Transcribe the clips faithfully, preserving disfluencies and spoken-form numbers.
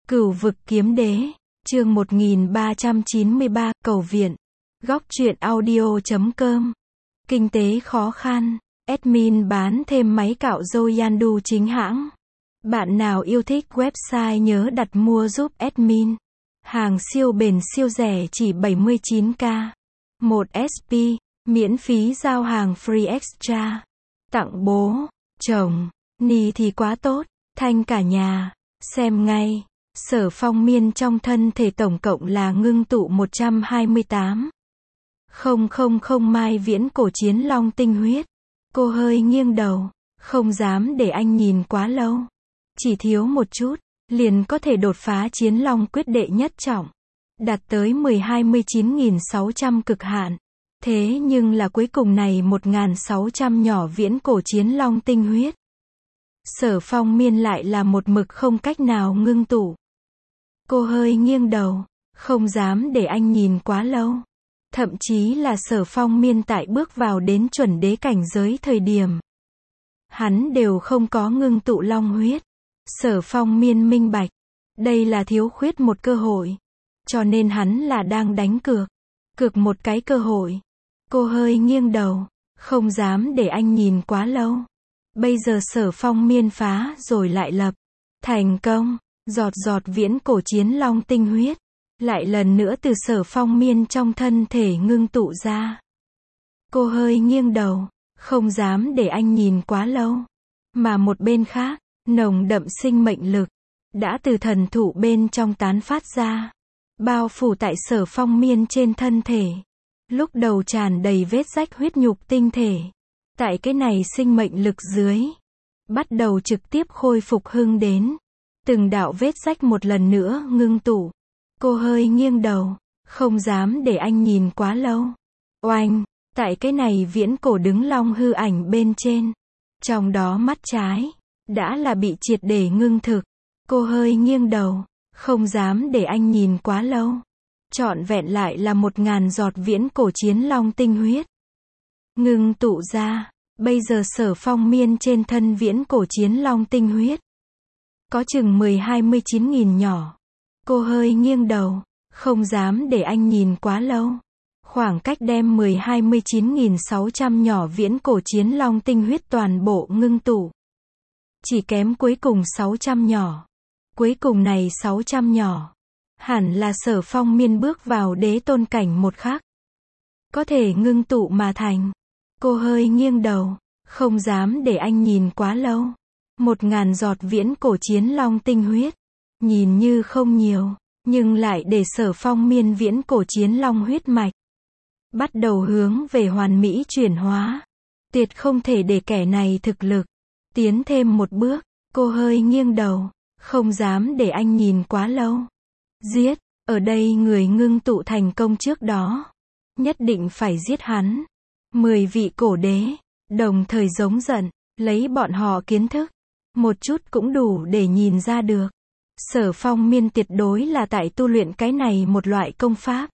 Cửu vực kiếm đế, chương một nghìn ba trăm chín mươi ba, cầu viện. Góc truyện audio chấm com. Kinh tế khó khăn, admin bán thêm máy cạo râu Yandu chính hãng. Bạn nào yêu thích website nhớ đặt mua giúp admin. Hàng siêu bền siêu rẻ chỉ bảy mươi chín k. một ét pê, miễn phí giao hàng free extra. Tặng bố, chồng, ni thì quá tốt, thanh cả nhà. Xem ngay. Sở Phong Miên trong thân thể tổng cộng là ngưng tụ một trăm hai mươi tám nghìn mai viễn cổ chiến long tinh huyết. Cô hơi nghiêng đầu, không dám để anh nhìn quá lâu. Chỉ thiếu một chút, liền có thể đột phá chiến long quyết đệ nhất trọng. Đạt tới mười hai mươi chín nghìn sáu trăm cực hạn. Thế nhưng là cuối cùng này một nghìn sáu trăm nhỏ viễn cổ chiến long tinh huyết. Sở Phong Miên lại là một mực không cách nào ngưng tụ. Cô hơi nghiêng đầu, không dám để anh nhìn quá lâu. Thậm chí là Sở Phong Miên tại bước vào đến chuẩn đế cảnh giới thời điểm. Hắn đều không có ngưng tụ long huyết. Sở Phong Miên minh bạch. Đây là thiếu khuyết một cơ hội. Cho nên hắn là đang đánh cược. Cược một cái cơ hội. Cô hơi nghiêng đầu, không dám để anh nhìn quá lâu. Bây giờ Sở Phong Miên phá rồi lại lập. Thành công. Giọt giọt viễn cổ chiến long tinh huyết. Lại lần nữa từ Sở Phong Miên trong thân thể ngưng tụ ra. Cô hơi nghiêng đầu, không dám để anh nhìn quá lâu. Mà một bên khác, nồng đậm sinh mệnh lực, đã từ thần thụ bên trong tán phát ra. Bao phủ tại Sở Phong Miên trên thân thể. Lúc đầu tràn đầy vết rách huyết nhục tinh thể. Tại cái này sinh mệnh lực dưới. Bắt đầu trực tiếp khôi phục hưng đến. Từng đạo vết rách một lần nữa ngưng tụ. Cô hơi nghiêng đầu, không dám để anh nhìn quá lâu. Oanh, tại cái này viễn cổ đứng long hư ảnh bên trên. Trong đó mắt trái, đã là bị triệt để ngưng thực. Cô hơi nghiêng đầu, không dám để anh nhìn quá lâu. Trọn vẹn lại là một ngàn giọt viễn cổ chiến long tinh huyết. Ngưng tụ ra, bây giờ Sở Phong Miên trên thân viễn cổ chiến long tinh huyết. Có chừng mười hai mươi chín nghìn nhỏ. Cô hơi nghiêng đầu, không dám để anh nhìn quá lâu. Khoảng cách đem mười hai mươi chín nghìn sáu trăm nhỏ viễn cổ chiến long tinh huyết toàn bộ ngưng tụ. Chỉ kém cuối cùng sáu trăm nhỏ. Cuối cùng này sáu trăm nhỏ. Hẳn là Sở Phong Miên bước vào đế tôn cảnh một khắc. Có thể ngưng tụ mà thành. Cô hơi nghiêng đầu, không dám để anh nhìn quá lâu. Một ngàn giọt viễn cổ chiến long tinh huyết. Nhìn như không nhiều, nhưng lại để Sở Phong Miên viễn cổ chiến long huyết mạch. Bắt đầu hướng về hoàn mỹ chuyển hóa. Tuyệt không thể để kẻ này thực lực. Tiến thêm một bước, cô hơi nghiêng đầu, không dám để anh nhìn quá lâu. Giết, ở đây người ngưng tụ thành công trước đó. Nhất định phải giết hắn. Mười vị cổ đế, đồng thời giống giận, lấy bọn họ kiến thức. Một chút cũng đủ để nhìn ra được. Sở Phong Miên tuyệt đối là tại tu luyện cái này một loại công pháp.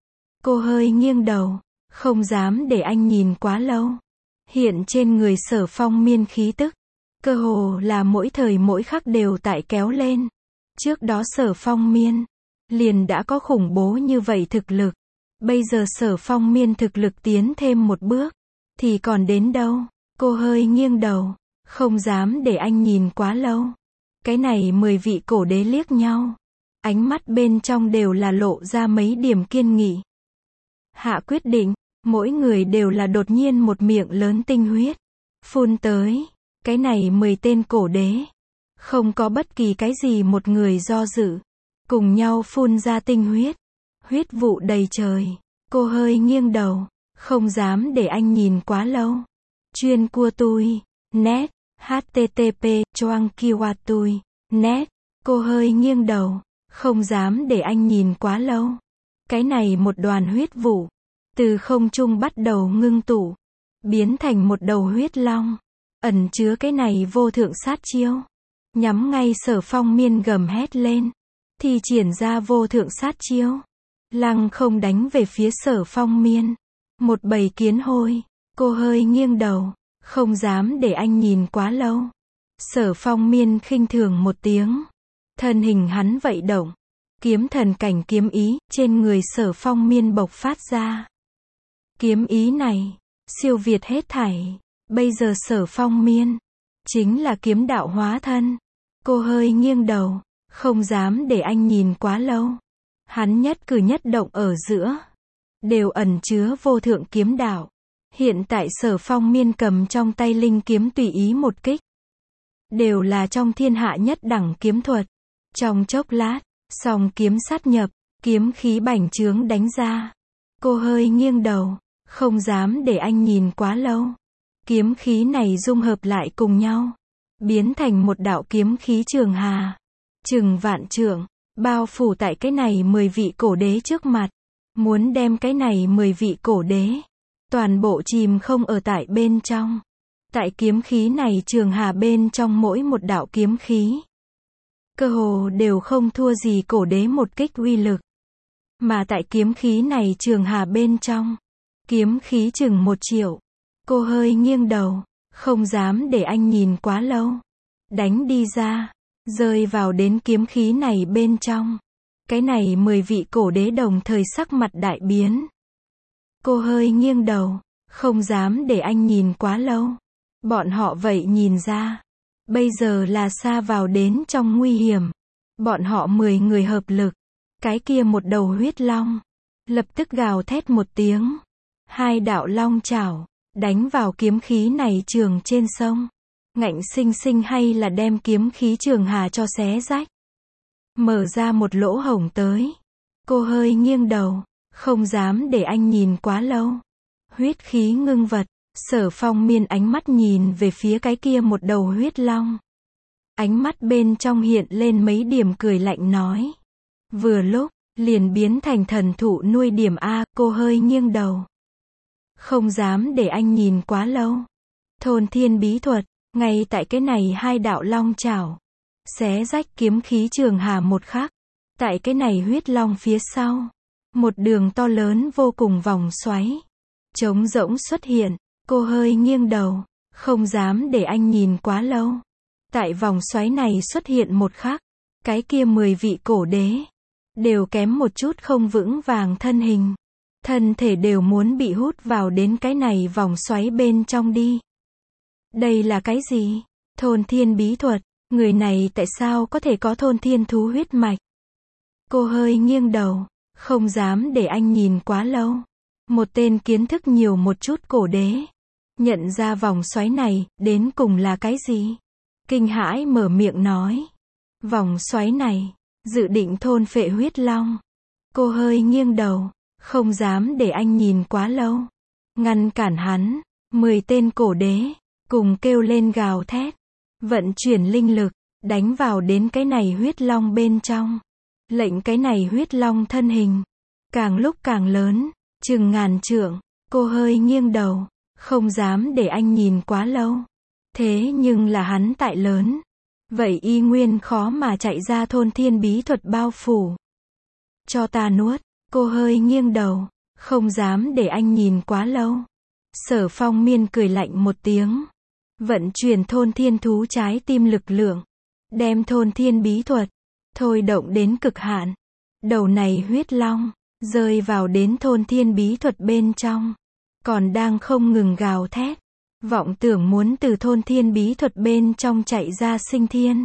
Cô hơi nghiêng đầu, không dám để anh nhìn quá lâu. Hiện trên người Sở Phong Miên khí tức, cơ hồ là mỗi thời mỗi khắc đều tại kéo lên. Trước đó Sở Phong Miên, liền đã có khủng bố như vậy thực lực. Bây giờ Sở Phong Miên thực lực tiến thêm một bước, thì còn đến đâu. Cô hơi nghiêng đầu, không dám để anh nhìn quá lâu. Cái này mười vị cổ đế liếc nhau. Ánh mắt bên trong đều là lộ ra mấy điểm kiên nghị. Hạ quyết định, mỗi người đều là đột nhiên một miệng lớn tinh huyết. Phun tới. Cái này mười tên cổ đế. Không có bất kỳ cái gì một người do dự. Cùng nhau phun ra tinh huyết. Huyết vụ đầy trời. Cô hơi nghiêng đầu. Không dám để anh nhìn quá lâu. Chuyên cua tui. Net. hát tê tê pê, choang kiwa tui, net. Cô hơi nghiêng đầu, không dám để anh nhìn quá lâu. Cái này một đoàn huyết vụ, từ không trung bắt đầu ngưng tụ, biến thành một đầu huyết long, ẩn chứa cái này vô thượng sát chiêu. Nhắm ngay Sở Phong Miên gầm hét lên, thì triển ra vô thượng sát chiêu. Lăng không đánh về phía Sở Phong Miên. Một bầy kiến hôi, cô hơi nghiêng đầu. Không dám để anh nhìn quá lâu. Sở Phong Miên khinh thường một tiếng. Thân hình hắn vậy động. Kiếm thần cảnh kiếm ý, trên người Sở Phong Miên bộc phát ra. Kiếm ý này, siêu việt hết thảy. Bây giờ Sở Phong Miên, chính là kiếm đạo hóa thân. Cô hơi nghiêng đầu, không dám để anh nhìn quá lâu. Hắn nhất cử nhất động ở giữa, đều ẩn chứa vô thượng kiếm đạo. Hiện tại Sở Phong Miên cầm trong tay linh kiếm tùy ý một kích. Đều là trong thiên hạ nhất đẳng kiếm thuật. Trong chốc lát, song kiếm sát nhập, kiếm khí bành trướng đánh ra. Cô hơi nghiêng đầu, không dám để anh nhìn quá lâu. Kiếm khí này dung hợp lại cùng nhau, biến thành một đạo kiếm khí trường hà, chừng vạn trượng, bao phủ tại cái này mười vị cổ đế trước mặt. Muốn đem cái này mười vị cổ đế, toàn bộ chìm không ở tại bên trong. Tại kiếm khí này trường hà bên trong mỗi một đạo kiếm khí, cơ hồ đều không thua gì cổ đế một kích uy lực. Mà tại kiếm khí này trường hà bên trong, kiếm khí chừng một triệu. Cô hơi nghiêng đầu, không dám để anh nhìn quá lâu. Đánh đi ra, rơi vào đến kiếm khí này bên trong. Cái này mười vị cổ đế đồng thời sắc mặt đại biến. Cô hơi nghiêng đầu, không dám để anh nhìn quá lâu. Bọn họ vậy nhìn ra, bây giờ là xa vào đến trong nguy hiểm. Bọn họ mười người hợp lực, cái kia một đầu huyết long, lập tức gào thét một tiếng. Hai đạo long chảo, đánh vào kiếm khí này trường trên sông. Ngạnh sinh sinh hay là đem kiếm khí trường hà cho xé rách. Mở ra một lỗ hổng tới. Cô hơi nghiêng đầu, không dám để anh nhìn quá lâu. Huyết khí ngưng vật, Sở Phong Miên ánh mắt nhìn về phía cái kia một đầu huyết long. Ánh mắt bên trong hiện lên mấy điểm cười lạnh nói. Vừa lúc, liền biến thành thần thụ nuôi điểm A. Cô hơi nghiêng đầu, không dám để anh nhìn quá lâu. Thôn thiên bí thuật, ngay tại cái này hai đạo long chảo, xé rách kiếm khí trường hà một khắc. Tại cái này huyết long phía sau, một đường to lớn vô cùng vòng xoáy, trống rỗng xuất hiện. Cô hơi nghiêng đầu, không dám để anh nhìn quá lâu. Tại vòng xoáy này xuất hiện một khắc, cái kia mười vị cổ đế, đều kém một chút không vững vàng thân hình. Thân thể đều muốn bị hút vào đến cái này vòng xoáy bên trong đi. Đây là cái gì? Thôn thiên bí thuật, người này tại sao có thể có thôn thiên thú huyết mạch? Cô hơi nghiêng đầu, không dám để anh nhìn quá lâu. Một tên kiến thức nhiều một chút cổ đế, nhận ra vòng xoáy này, đến cùng là cái gì? Kinh hãi mở miệng nói. Vòng xoáy này, dự định thôn phệ huyết long. Cô hơi nghiêng đầu, không dám để anh nhìn quá lâu. Ngăn cản hắn, mười tên cổ đế, cùng kêu lên gào thét. Vận chuyển linh lực, đánh vào đến cái này huyết long bên trong. Lệnh cái này huyết long thân hình, càng lúc càng lớn, chừng ngàn trượng. Cô hơi nghiêng đầu, không dám để anh nhìn quá lâu. Thế nhưng là hắn tại lớn, vậy y nguyên khó mà chạy ra thôn thiên bí thuật bao phủ. Cho ta nuốt. Cô hơi nghiêng đầu, không dám để anh nhìn quá lâu. Sở Phong Miên cười lạnh một tiếng, vận chuyển thôn thiên thú trái tim lực lượng, đem thôn thiên bí thuật thôi động đến cực hạn. Đầu này huyết long rơi vào đến thôn thiên bí thuật bên trong, còn đang không ngừng gào thét, vọng tưởng muốn từ thôn thiên bí thuật bên trong chạy ra sinh thiên.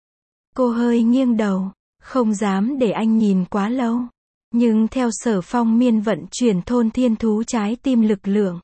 Cô hơi nghiêng đầu, không dám để anh nhìn quá lâu. Nhưng theo Sở Phong Miên vận chuyển thôn thiên thú trái tim lực lượng,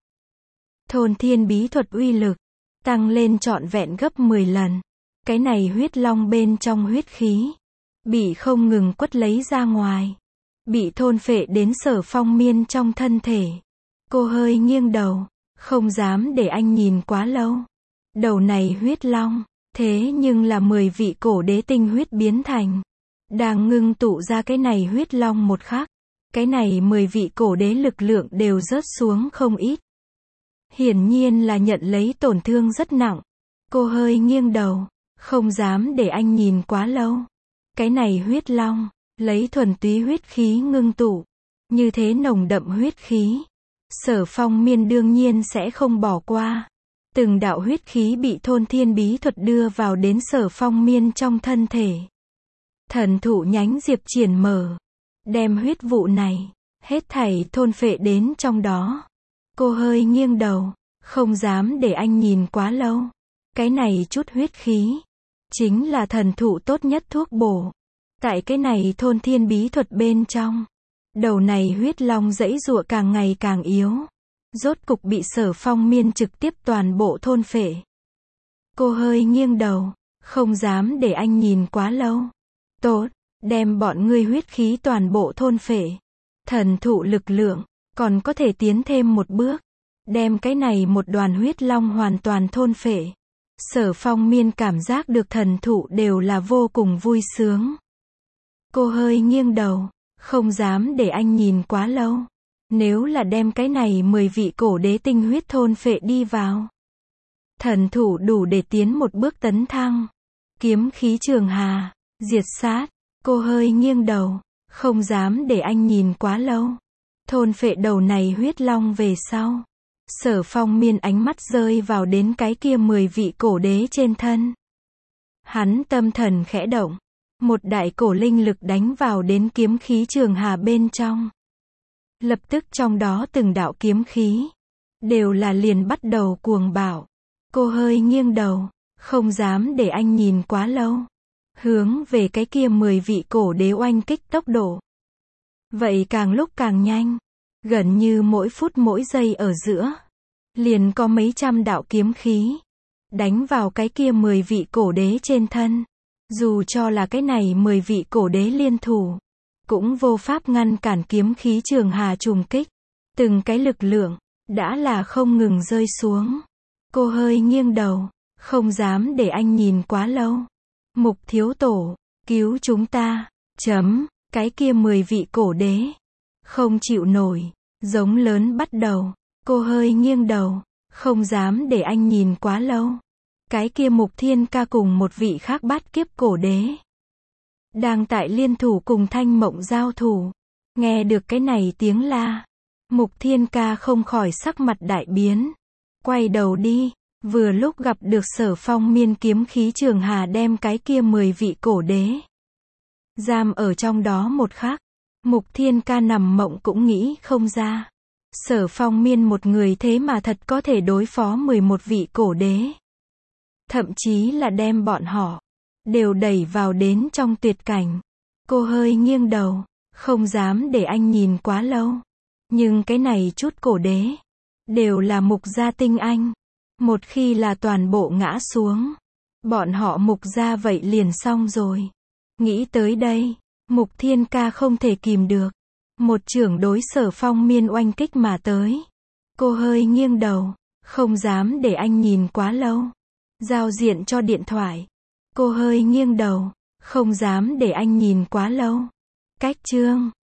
thôn thiên bí thuật uy lực tăng lên trọn vẹn gấp mười lần. Cái này huyết long bên trong huyết khí bị không ngừng quất lấy ra ngoài, bị thôn phệ đến Sở Phong Miên trong thân thể. Cô hơi nghiêng đầu, không dám để anh nhìn quá lâu. Đầu này huyết long, thế nhưng là mười vị cổ đế tinh huyết biến thành. Đang ngưng tụ ra cái này huyết long một khắc, cái này mười vị cổ đế lực lượng đều rớt xuống không ít. Hiển nhiên là nhận lấy tổn thương rất nặng. Cô hơi nghiêng đầu, không dám để anh nhìn quá lâu. Cái này huyết long, lấy thuần túy huyết khí ngưng tụ, như thế nồng đậm huyết khí. Sở Phong Miên đương nhiên sẽ không bỏ qua. Từng đạo huyết khí bị thôn thiên bí thuật đưa vào đến Sở Phong Miên trong thân thể. Thần thụ nhánh diệp triển mở. Đem huyết vụ này, hết thảy thôn phệ đến trong đó. Cô hơi nghiêng đầu, không dám để anh nhìn quá lâu. Cái này chút huyết khí, chính là thần thụ tốt nhất thuốc bổ. Tại cái này thôn thiên bí thuật bên trong, đầu này huyết long giãy giụa càng ngày càng yếu. Rốt cục bị Sở Phong Miên trực tiếp toàn bộ thôn phệ. Cô hơi nghiêng đầu, không dám để anh nhìn quá lâu. Tốt, đem bọn ngươi huyết khí toàn bộ thôn phệ. Thần thụ lực lượng, còn có thể tiến thêm một bước. Đem cái này một đoàn huyết long hoàn toàn thôn phệ. Sở Phong Miên cảm giác được thần thụ đều là vô cùng vui sướng. Cô hơi nghiêng đầu, không dám để anh nhìn quá lâu. Nếu là đem cái này mười vị cổ đế tinh huyết thôn phệ đi vào, thần thụ đủ để tiến một bước tấn thăng. Kiếm khí trường hà, diệt sát. Cô hơi nghiêng đầu, không dám để anh nhìn quá lâu. Thôn phệ đầu này huyết long về sau, Sở Phong Miên ánh mắt rơi vào đến cái kia mười vị cổ đế trên thân. Hắn tâm thần khẽ động, một đại cổ linh lực đánh vào đến kiếm khí trường hà bên trong. Lập tức trong đó từng đạo kiếm khí, đều là liền bắt đầu cuồng bạo. Cô hơi nghiêng đầu, không dám để anh nhìn quá lâu. Hướng về cái kia mười vị cổ đế oanh kích tốc độ. Vậy càng lúc càng nhanh, gần như mỗi phút mỗi giây ở giữa, liền có mấy trăm đạo kiếm khí, đánh vào cái kia mười vị cổ đế trên thân. Dù cho là cái này mười vị cổ đế liên thủ, cũng vô pháp ngăn cản kiếm khí trường hà trùng kích. Từng cái lực lượng, đã là không ngừng rơi xuống. Cô hơi nghiêng đầu, không dám để anh nhìn quá lâu. Mục thiếu tổ, cứu chúng ta, chấm, cái kia mười vị cổ đế. Không chịu nổi, giống lớn bắt đầu. Cô hơi nghiêng đầu, không dám để anh nhìn quá lâu. Cái kia Mục Thiên Ca cùng một vị khác bát kiếp cổ đế, đang tại liên thủ cùng Thanh Mộng giao thủ. Nghe được cái này tiếng la, Mục Thiên Ca không khỏi sắc mặt đại biến. Quay đầu đi, vừa lúc gặp được Sở Phong Miên kiếm khí trường hà đem cái kia mười vị cổ đế giam ở trong đó một khắc. Mục Thiên Ca nằm mộng cũng nghĩ không ra. Sở Phong Miên một người thế mà thật có thể đối phó mười một vị cổ đế. Thậm chí là đem bọn họ đều đẩy vào đến trong tuyệt cảnh. Cô hơi nghiêng đầu, không dám để anh nhìn quá lâu. Nhưng cái này chút cổ đế đều là Mục gia tinh anh. Một khi là toàn bộ ngã xuống, bọn họ Mục gia vậy liền xong rồi. Nghĩ tới đây, Mục Thiên Ca không thể kìm được. Một chưởng đối Sở Phong Miên oanh kích mà tới. Cô hơi nghiêng đầu, không dám để anh nhìn quá lâu. Giao diện cho điện thoại. Cô hơi nghiêng đầu, không dám để anh nhìn quá lâu. Cách chương